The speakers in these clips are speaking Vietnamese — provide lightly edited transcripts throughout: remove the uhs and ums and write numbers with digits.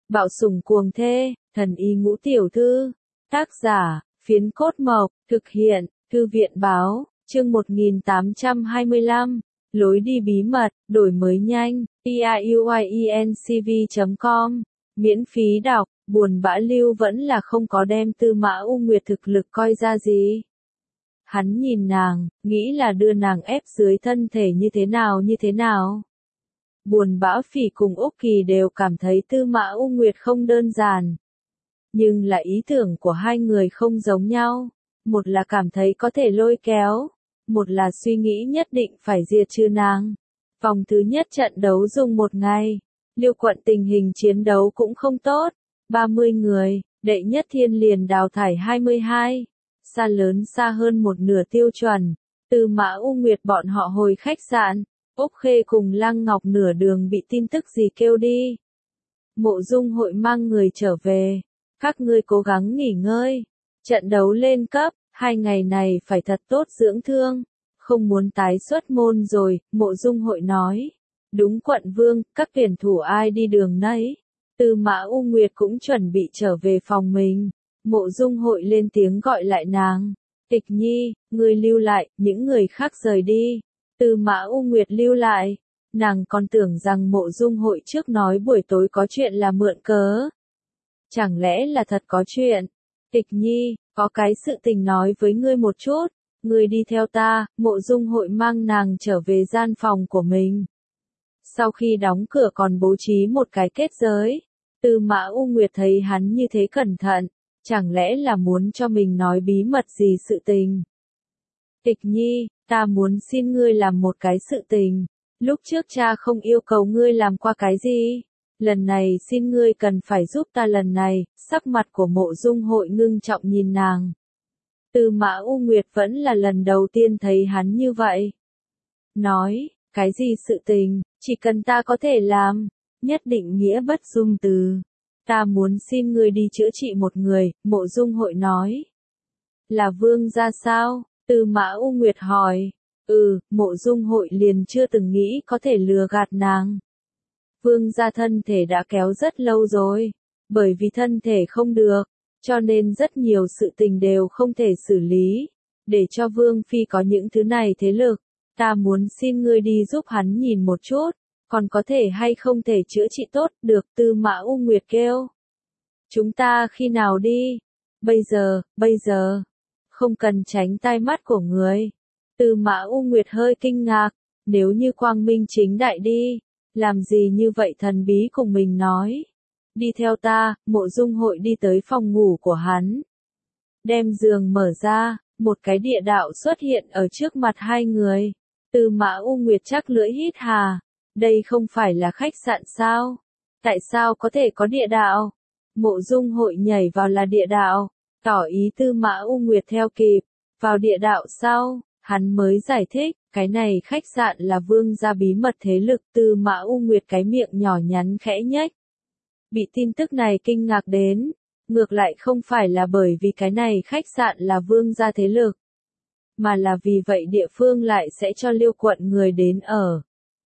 Bạo sủng cuồng thê, thần y ngũ tiểu thư. Tác giả, Phiến Cốt Mộc, thực hiện, Thư viện báo, chương 1825, lối đi bí mật, đổi mới nhanh, iuiencv.com, miễn phí đọc, buồn bã Lưu vẫn là không có đem Tư Mã U Nguyệt thực lực coi ra gì. Hắn nhìn nàng, nghĩ là đưa nàng ép dưới thân thể như thế nào. Buồn bã Phỉ cùng Úc Kỳ đều cảm thấy Tư Mã U Nguyệt không đơn giản. Nhưng là ý tưởng của hai người không giống nhau. Một là cảm thấy có thể lôi kéo. Một là suy nghĩ nhất định phải diệt trừ nàng. Vòng thứ nhất trận đấu dùng một ngày. Liêu quận tình hình chiến đấu cũng không tốt. 30 người, đệ nhất thiên liền đào thải 22. Xa lớn xa hơn một nửa tiêu chuẩn. Tư Mã U Nguyệt bọn họ hồi khách sạn. Úc Khê cùng Lăng Ngọc nửa đường bị tin tức gì kêu đi. Mộ Dung Hội mang người trở về. Các ngươi cố gắng nghỉ ngơi. Trận đấu lên cấp, 2 ngày này phải thật tốt dưỡng thương. Không muốn tái xuất môn rồi, Mộ Dung Hội nói. Đúng quận vương, các tuyển thủ ai đi đường nấy. Tư Mã U Nguyệt cũng chuẩn bị trở về phòng mình. Mộ Dung Hội lên tiếng gọi lại nàng. Tịch Nhi, ngươi lưu lại, những người khác rời đi. Tư Mã U Nguyệt lưu lại. Nàng còn tưởng rằng Mộ Dung Hội trước nói buổi tối có chuyện là mượn cớ. Chẳng lẽ là thật có chuyện? Tịch Nhi, có cái sự tình nói với ngươi một chút. Ngươi đi theo ta, Mộ Dung Hội mang nàng trở về gian phòng của mình. Sau khi đóng cửa còn bố trí một cái kết giới. Tư Mã U Nguyệt thấy hắn như thế cẩn thận. Chẳng lẽ là muốn cho mình nói bí mật gì sự tình? Tịch Nhi, ta muốn xin ngươi làm một cái sự tình. Lúc trước cha không yêu cầu ngươi làm qua cái gì? Lần này xin ngươi cần phải giúp ta lần này. Sắc mặt của Mộ Dung Hội ngưng trọng nhìn nàng. Tư Mã U Nguyệt vẫn là lần đầu tiên thấy hắn như vậy. Nói, cái gì sự tình, chỉ cần ta có thể làm. Nhất định nghĩa bất dung từ. Ta muốn xin ngươi đi chữa trị một người, Mộ Dung Hội nói. Là vương gia sao? Tư Mã U Nguyệt hỏi. Mộ Dung Hội liền chưa từng nghĩ có thể lừa gạt nàng. Vương gia thân thể đã kéo rất lâu rồi. Bởi vì thân thể không được, cho nên rất nhiều sự tình đều không thể xử lý. Để cho Vương Phi có những thứ này thế lực, ta muốn xin ngươi đi giúp hắn nhìn một chút. Còn có thể hay không thể chữa trị tốt được, Tư Mã U Nguyệt kêu. Chúng ta khi nào đi? Bây giờ. Không cần tránh tai mắt của người. Tư Mã U Nguyệt hơi kinh ngạc. Nếu như quang minh chính đại đi. Làm gì như vậy thần bí cùng mình nói. Đi theo ta, Mộ Dung Hội đi tới phòng ngủ của hắn. Đem giường mở ra, một cái địa đạo xuất hiện ở trước mặt hai người. Tư Mã U Nguyệt chắc lưỡi hít hà. Đây không phải là khách sạn sao? Tại sao có thể có địa đạo? Mộ Dung Hội nhảy vào là địa đạo, tỏ ý Tư Mã U Nguyệt theo kịp. Vào địa đạo sau, hắn mới giải thích, cái này khách sạn là vương gia bí mật thế lực. Tư Mã U Nguyệt cái miệng nhỏ nhắn khẽ nhếch. Bị tin tức này kinh ngạc đến, ngược lại không phải là bởi vì cái này khách sạn là vương gia thế lực, mà là vì vậy địa phương lại sẽ cho Liêu quận người đến ở.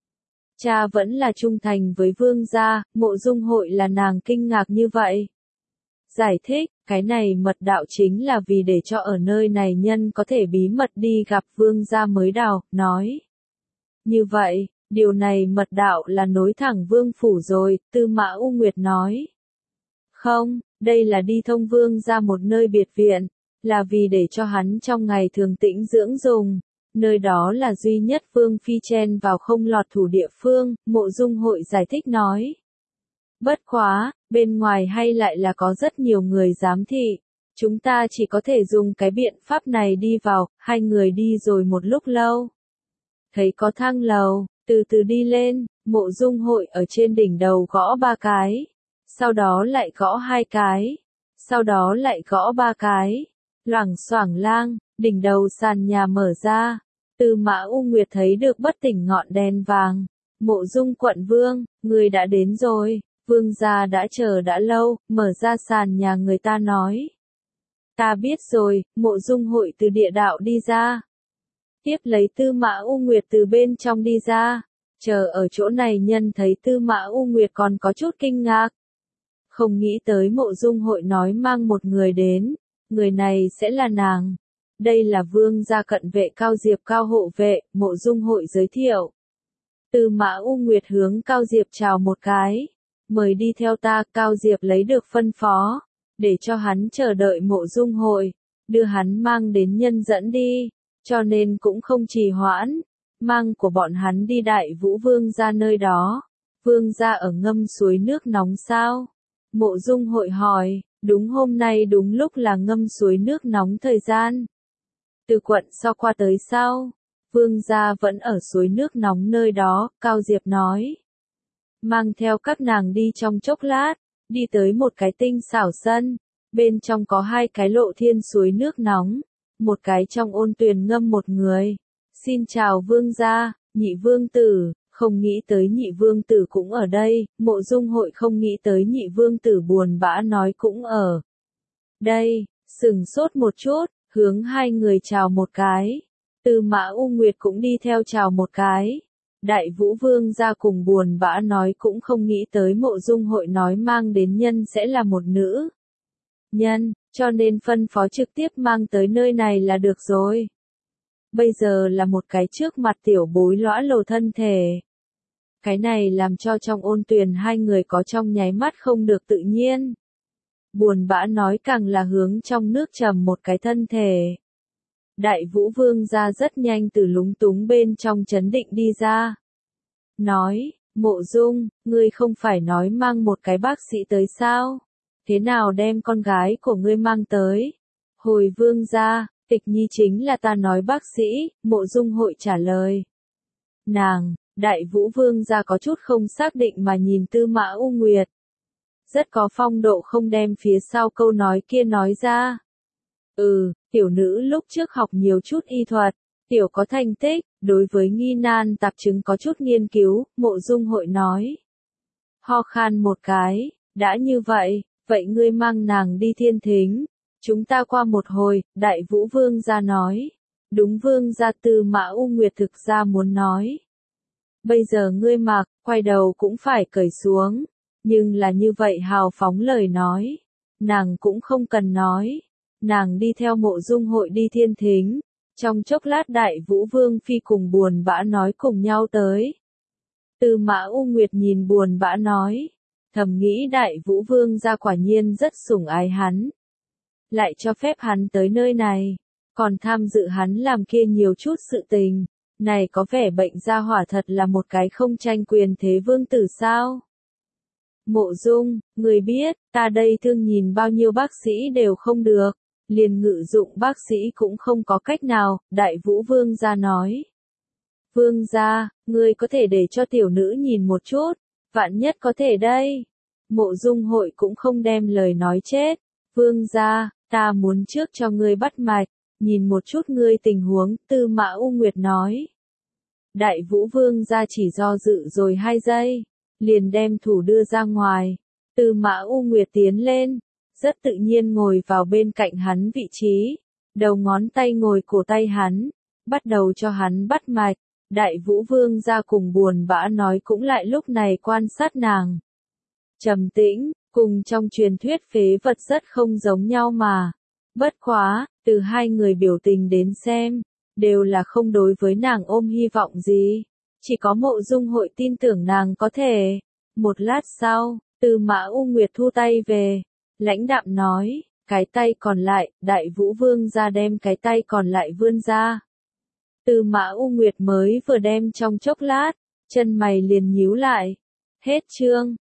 Cha vẫn là trung thành với vương gia, Mộ Dung Hội là nàng kinh ngạc như vậy. Giải thích, cái này mật đạo chính là vì để cho ở nơi này nhân có thể bí mật đi gặp vương gia mới đào, nói. Như vậy, điều này mật đạo là nối thẳng vương phủ rồi, Tư Mã U Nguyệt nói. Không, đây là đi thông vương ra một nơi biệt viện, là vì để cho hắn trong ngày thường tĩnh dưỡng dùng. Nơi đó là duy nhất Vương Phi chen vào không lọt thủ địa phương, Mộ Dung Hội giải thích nói. Bất quá, bên ngoài hay lại là có rất nhiều người giám thị. Chúng ta chỉ có thể dùng cái biện pháp này đi vào, hai người đi rồi một lúc lâu. Thấy có thang lầu, từ từ đi lên, Mộ Dung Hội ở trên đỉnh đầu gõ 3 cái. Sau đó lại gõ 2 cái. Sau đó lại gõ 3 cái. Loảng xoảng lang, đỉnh đầu sàn nhà mở ra. Tư Mã U Nguyệt thấy được bất tỉnh ngọn đèn vàng. Mộ Dung quận vương, người đã đến rồi. Vương gia đã chờ đã lâu, mở ra sàn nhà người ta nói. Ta biết rồi, Mộ Dung Hội từ địa đạo đi ra. Tiếp lấy Tư Mã U Nguyệt từ bên trong đi ra. Chờ ở chỗ này nhân thấy Tư Mã U Nguyệt còn có chút kinh ngạc. Không nghĩ tới Mộ Dung Hội nói mang một người đến, người này sẽ là nàng. Đây là vương gia cận vệ Cao Diệp Cao hộ vệ, Mộ Dung Hội giới thiệu. Tư Mã U Nguyệt hướng Cao Diệp chào một cái. Mời đi theo ta, Cao Diệp lấy được phân phó, để cho hắn chờ đợi Mộ Dung Hội, đưa hắn mang đến nhân dẫn đi, cho nên cũng không trì hoãn, mang của bọn hắn đi Đại Vũ Vương gia nơi đó. Vương gia ở ngâm suối nước nóng sao? Mộ Dung Hội hỏi, đúng, hôm nay đúng lúc là ngâm suối nước nóng thời gian. Từ quận sau qua tới sao? Vương gia vẫn ở suối nước nóng nơi đó, Cao Diệp nói. Mang theo các nàng đi trong chốc lát, đi tới một cái tinh xảo sân, bên trong có hai cái lộ thiên suối nước nóng, một cái trong ôn tuyền ngâm một người. Xin chào vương gia, nhị vương tử, không nghĩ tới nhị vương tử cũng ở đây, Mộ Dung Hội không nghĩ tới nhị vương tử buồn bã nói cũng ở đây, sừng sốt một chút, hướng hai người chào một cái. Tư Mã U Nguyệt cũng đi theo chào một cái. Đại Vũ Vương gia cùng buồn bã nói cũng không nghĩ tới Mộ Dung Hội nói mang đến nhân sẽ là một nữ nhân, cho nên phân phó trực tiếp mang tới nơi này là được rồi. Bây giờ là một cái trước mặt tiểu bối lõa lồ thân thể. Cái này làm cho trong ôn tuyền hai người có trong nháy mắt không được tự nhiên. Buồn bã nói càng là hướng trong nước trầm một cái thân thể. Đại Vũ Vương gia rất nhanh từ lúng túng bên trong chấn định đi ra. Nói, Mộ Dung, ngươi không phải nói mang một cái bác sĩ tới sao? Thế nào đem con gái của ngươi mang tới? Hồi vương gia, Tịch Nhi chính là ta nói bác sĩ, Mộ Dung Hội trả lời. Nàng, Đại Vũ Vương gia có chút không xác định mà nhìn Tư Mã U Nguyệt. Rất có phong độ không đem phía sau câu nói kia nói ra. Tiểu nữ lúc trước học nhiều chút y thuật, tiểu có thành tích, đối với nghi nan tạp chứng có chút nghiên cứu, Mộ Dung Hội nói. Ho khan một cái, đã như vậy, vậy ngươi mang nàng đi Thiên Thính, chúng ta qua một hồi, Đại Vũ Vương gia nói. Đúng vương gia, Tư Mã U Nguyệt thực ra muốn nói. Bây giờ ngươi mặc, quay đầu cũng phải cởi xuống, nhưng là như vậy hào phóng lời nói, nàng cũng không cần nói. Nàng đi theo Mộ Dung Hội đi Thiên Thính, trong chốc lát Đại Vũ Vương phi cùng buồn bã nói cùng nhau tới. Tư Mã U Nguyệt nhìn buồn bã nói, thầm nghĩ Đại Vũ Vương gia quả nhiên rất sủng ái hắn, lại cho phép hắn tới nơi này, còn tham dự hắn làm kia nhiều chút sự tình, này có vẻ bệnh gia hỏa thật là một cái không tranh quyền thế vương tử sao? Mộ Dung, người biết, ta đây thương nhìn bao nhiêu bác sĩ đều không được, liền ngự dụng bác sĩ cũng không có cách nào, Đại Vũ Vương gia nói. Vương gia, ngươi có thể để cho tiểu nữ nhìn một chút, vạn nhất có thể đây. Mộ Dung Hội cũng không đem lời nói chết. Vương gia, ta muốn trước cho ngươi bắt mạch, nhìn một chút ngươi tình huống, Tư Mã U Nguyệt nói. Đại Vũ Vương gia chỉ do dự rồi 2 giây, liền đem thủ đưa ra ngoài. Tư Mã U Nguyệt tiến lên, rất tự nhiên ngồi vào bên cạnh hắn vị trí, đầu ngón tay ngồi cổ tay hắn, bắt đầu cho hắn bắt mạch. Đại Vũ Vương gia cùng buồn bã nói cũng lại lúc này quan sát nàng. Trầm tĩnh, cùng trong truyền thuyết phế vật rất không giống nhau mà. Bất quá, từ hai người biểu tình đến xem, đều là không đối với nàng ôm hy vọng gì. Chỉ có Mộ Dung Hội tin tưởng nàng có thể. Một lát sau, Tư Mã U Nguyệt thu tay về, lãnh đạm nói, cái tay còn lại, Đại Vũ Vương gia đem cái tay còn lại vươn ra. Tư Mã U Nguyệt mới vừa đem trong chốc lát, chân mày liền nhíu lại. Hết chương.